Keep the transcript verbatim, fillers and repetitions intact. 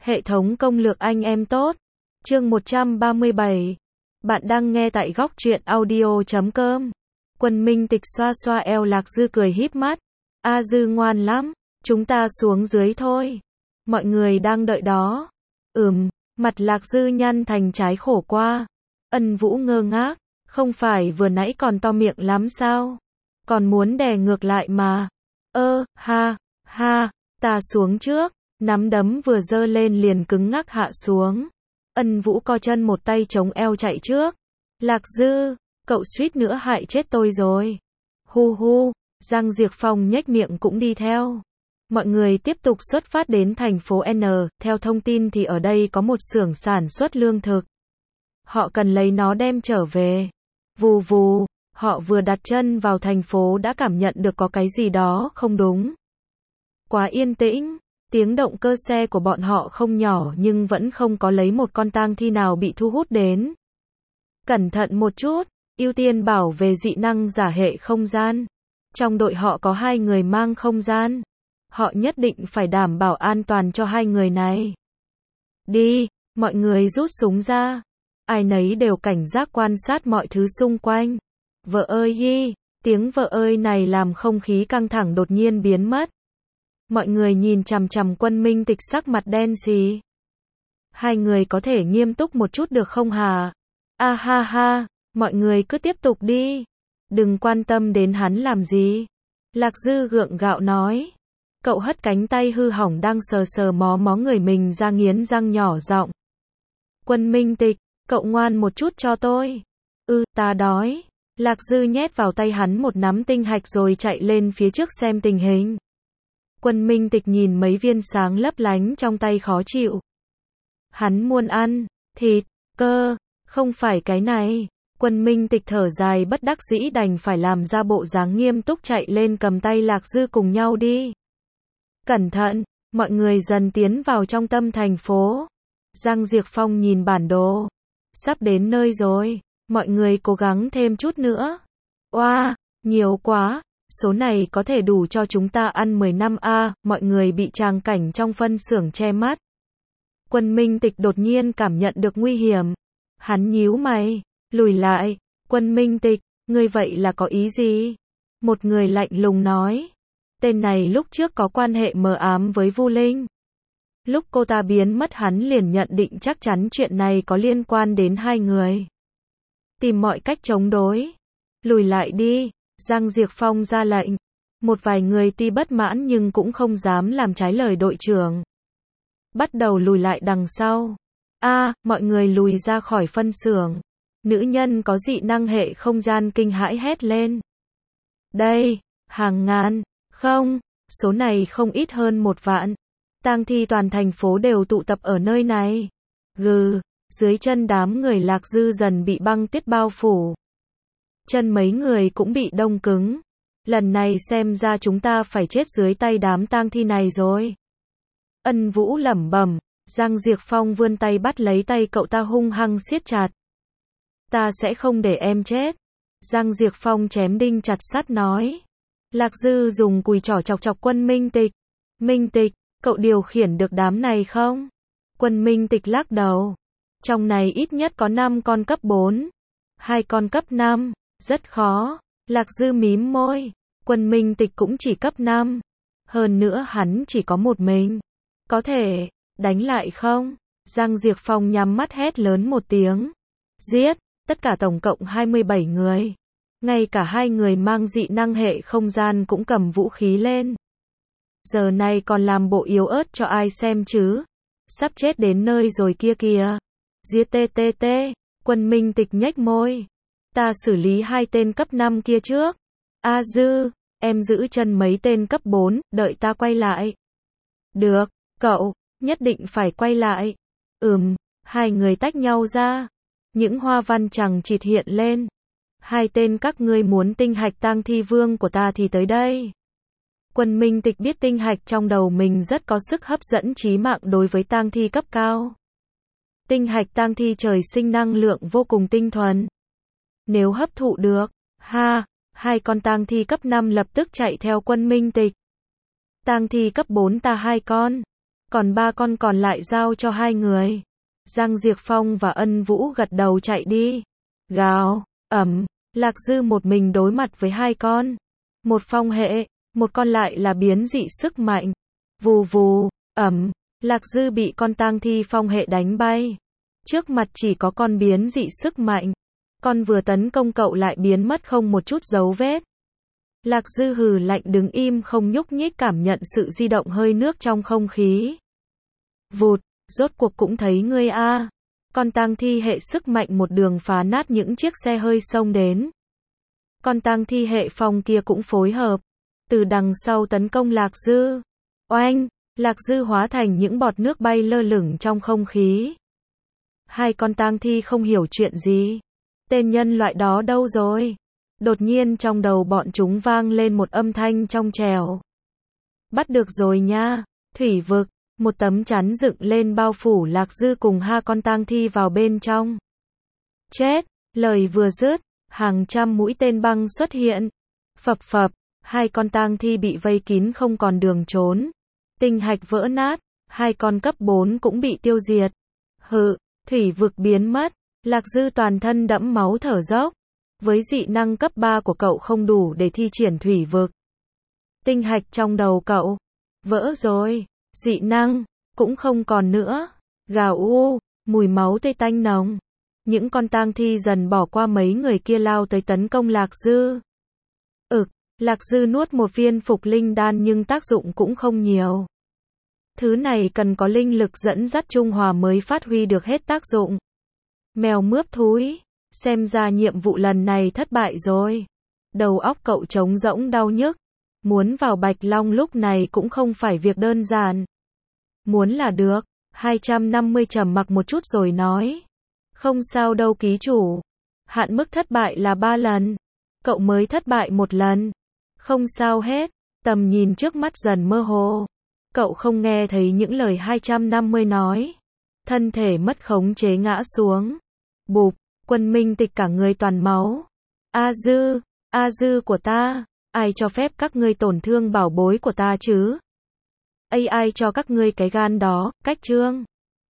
Hệ thống công lược anh em tốt. Chương một trăm ba mươi bảy. Bạn đang nghe tại góc truyện audio chấm com. Quân Minh Tịch xoa xoa eo Lạc Dư cười híp mắt. A Dư ngoan lắm, chúng ta xuống dưới thôi. Mọi người đang đợi đó. Ừm, mặt Lạc Dư nhăn thành trái khổ qua. Ân Vũ ngơ ngác, không phải vừa nãy còn to miệng lắm sao? Còn muốn đè ngược lại mà. Ơ, ha, ha, ta xuống trước. Nắm đấm vừa giơ lên liền cứng ngắc hạ xuống. Ân Vũ co chân một tay chống eo chạy trước. Lạc Dư, cậu suýt nữa hại chết tôi rồi. Hu hu, Giang Diệp Phong nhếch miệng cũng đi theo. Mọi người tiếp tục xuất phát đến thành phố N, theo thông tin thì ở đây có một xưởng sản xuất lương thực. Họ cần lấy nó đem trở về. Vù vù, họ vừa đặt chân vào thành phố đã cảm nhận được có cái gì đó không đúng. Quá yên tĩnh. Tiếng động cơ xe của bọn họ không nhỏ nhưng vẫn không có lấy một con tang thi nào bị thu hút đến. Cẩn thận một chút, ưu tiên bảo vệ dị năng giả hệ không gian. Trong đội họ có hai người mang không gian. Họ nhất định phải đảm bảo an toàn cho hai người này. Đi, mọi người rút súng ra. Ai nấy đều cảnh giác quan sát mọi thứ xung quanh. Vợ ơi yi, tiếng vợ ơi này làm không khí căng thẳng đột nhiên biến mất. Mọi người nhìn chằm chằm Quân Minh Tịch sắc mặt đen xì. Hai người có thể nghiêm túc một chút được không hả? A ha ha, mọi người cứ tiếp tục đi. Đừng quan tâm đến hắn làm gì. Lạc Dư gượng gạo nói. Cậu hất cánh tay hư hỏng đang sờ sờ mó mó người mình ra nghiến răng nhỏ giọng. Quân Minh Tịch, cậu ngoan một chút cho tôi. Ừ, ta đói. Lạc Dư nhét vào tay hắn một nắm tinh hạch rồi chạy lên phía trước xem tình hình. Quân Minh Tịch nhìn mấy viên sáng lấp lánh trong tay khó chịu. Hắn muốn ăn thịt, cơ, không phải cái này. Quân Minh Tịch thở dài bất đắc dĩ đành phải làm ra bộ dáng nghiêm túc chạy lên cầm tay Lạc Dư cùng nhau đi. Cẩn thận, mọi người dần tiến vào trong tâm thành phố. Giang Diệp Phong nhìn bản đồ. Sắp đến nơi rồi, mọi người cố gắng thêm chút nữa. Oa, nhiều quá. Số này có thể đủ cho chúng ta ăn mười năm a, mọi người bị tràng cảnh trong phân xưởng che mắt. Quân Minh Tịch đột nhiên cảm nhận được nguy hiểm. Hắn nhíu mày, lùi lại. Quân Minh Tịch, ngươi vậy là có ý gì? Một người lạnh lùng nói. Tên này lúc trước có quan hệ mờ ám với Vu Linh. Lúc cô ta biến mất hắn liền nhận định chắc chắn chuyện này có liên quan đến hai người. Tìm mọi cách chống đối. Lùi lại đi. Giang Diệp Phong ra lệnh. Một vài người tuy bất mãn nhưng cũng không dám làm trái lời đội trưởng. Bắt đầu lùi lại đằng sau. A, à, mọi người lùi ra khỏi phân xưởng. Nữ nhân có dị năng hệ không gian kinh hãi hét lên. Đây, hàng ngàn, không, số này không ít hơn một vạn. Tang thi toàn thành phố đều tụ tập ở nơi này. Gừ, dưới chân đám người Lạc Dư dần bị băng tuyết bao phủ. Chân mấy người cũng bị đông cứng. Lần này xem ra chúng ta phải chết dưới tay đám tang thi này rồi. Ân Vũ lẩm bẩm. Giang Diệp Phong vươn tay bắt lấy tay cậu ta hung hăng siết chặt. Ta sẽ không để em chết. Giang Diệp Phong chém đinh chặt sắt nói. Lạc Dư dùng cùi trỏ chọc chọc Quân Minh Tịch. Minh Tịch, cậu điều khiển được đám này không? Quân Minh Tịch lắc đầu. Trong này ít nhất có năm con cấp bốn. Hai con cấp năm. Rất khó. Lạc Dư mím môi. Quân Minh Tịch cũng chỉ cấp năm. Hơn nữa hắn chỉ có một mình. Có thể đánh lại không? Giang Diệp Phong nhắm mắt hét lớn một tiếng. Giết. Tất cả tổng cộng hai mươi bảy người. Ngay cả hai người mang dị năng hệ không gian cũng cầm vũ khí lên. Giờ này còn làm bộ yếu ớt cho ai xem chứ? Sắp chết đến nơi rồi kia kìa. Giết tê tê tê. Quân Minh Tịch nhếch môi. Ta xử lý hai tên cấp năm kia trước. A Dư, em giữ chân mấy tên cấp bốn, đợi ta quay lại. Được, cậu, nhất định phải quay lại. Ừm, hai người tách nhau ra. Những hoa văn chằng chịt hiện lên. Hai tên các ngươi muốn tinh hạch tang thi vương của ta thì tới đây. Quân Minh Tịch biết tinh hạch trong đầu mình rất có sức hấp dẫn chí mạng đối với tang thi cấp cao. Tinh hạch tang thi trời sinh năng lượng vô cùng tinh thuần. Nếu hấp thụ được, ha, hai con tang thi cấp năm lập tức chạy theo Quân Minh Tịch. Tang thi cấp bốn ta hai con. Còn ba con còn lại giao cho hai người. Giang Diệp Phong và Ân Vũ gật đầu chạy đi. Gào, ẩm, Lạc Dư một mình đối mặt với hai con. Một phong hệ, một con lại là biến dị sức mạnh. Vù vù, ẩm, Lạc Dư bị con tang thi phong hệ đánh bay. Trước mặt chỉ có con biến dị sức mạnh. Con vừa tấn công cậu lại biến mất không một chút dấu vết. Lạc Dư hừ lạnh đứng im không nhúc nhích cảm nhận sự di động hơi nước trong không khí. Vụt, rốt cuộc cũng thấy ngươi a. Con tang thi hệ sức mạnh một đường phá nát những chiếc xe hơi xông đến. Con tang thi hệ phong kia cũng phối hợp. Từ đằng sau tấn công Lạc Dư. Oanh, Lạc Dư hóa thành những bọt nước bay lơ lửng trong không khí. Hai con tang thi không hiểu chuyện gì. Tên nhân loại đó đâu rồi? Đột nhiên trong đầu bọn chúng vang lên một âm thanh trong trẻo. Bắt được rồi nha, thủy vực, một tấm chắn dựng lên bao phủ Lạc Dư cùng hai con tang thi vào bên trong. Chết, lời vừa dứt, hàng trăm mũi tên băng xuất hiện. Phập phập, hai con tang thi bị vây kín không còn đường trốn. Tinh hạch vỡ nát, hai con cấp bốn cũng bị tiêu diệt. Hự, thủy vực biến mất, Lạc Dư toàn thân đẫm máu thở dốc. Với dị năng cấp ba của cậu không đủ để thi triển thủy vực. Tinh hạch trong đầu cậu vỡ rồi, dị năng cũng không còn nữa. Gào u, mùi máu tê tanh nồng. Những con tang thi dần bỏ qua mấy người kia lao tới tấn công Lạc Dư. Ực, Lạc Dư nuốt một viên phục linh đan nhưng tác dụng cũng không nhiều. Thứ này cần có linh lực dẫn dắt trung hòa mới phát huy được hết tác dụng. Mèo mướp thúi, xem ra nhiệm vụ lần này thất bại rồi. Đầu óc cậu trống rỗng đau nhức. Muốn vào Bạch Long lúc này cũng không phải việc đơn giản. Muốn là được, hai trăm năm mươi trầm mặc một chút rồi nói. Không sao đâu ký chủ. Hạn mức thất bại là ba lần. Cậu mới thất bại một lần. Không sao hết, tầm nhìn trước mắt dần mơ hồ. Cậu không nghe thấy những lời hai trăm năm mươi nói. Thân thể mất khống chế ngã xuống. Bụp, Quân Minh Tịch cả người toàn máu. A Dư, A Dư của ta, ai cho phép các ngươi tổn thương bảo bối của ta chứ? Ai ai cho các ngươi cái gan đó, cách trương.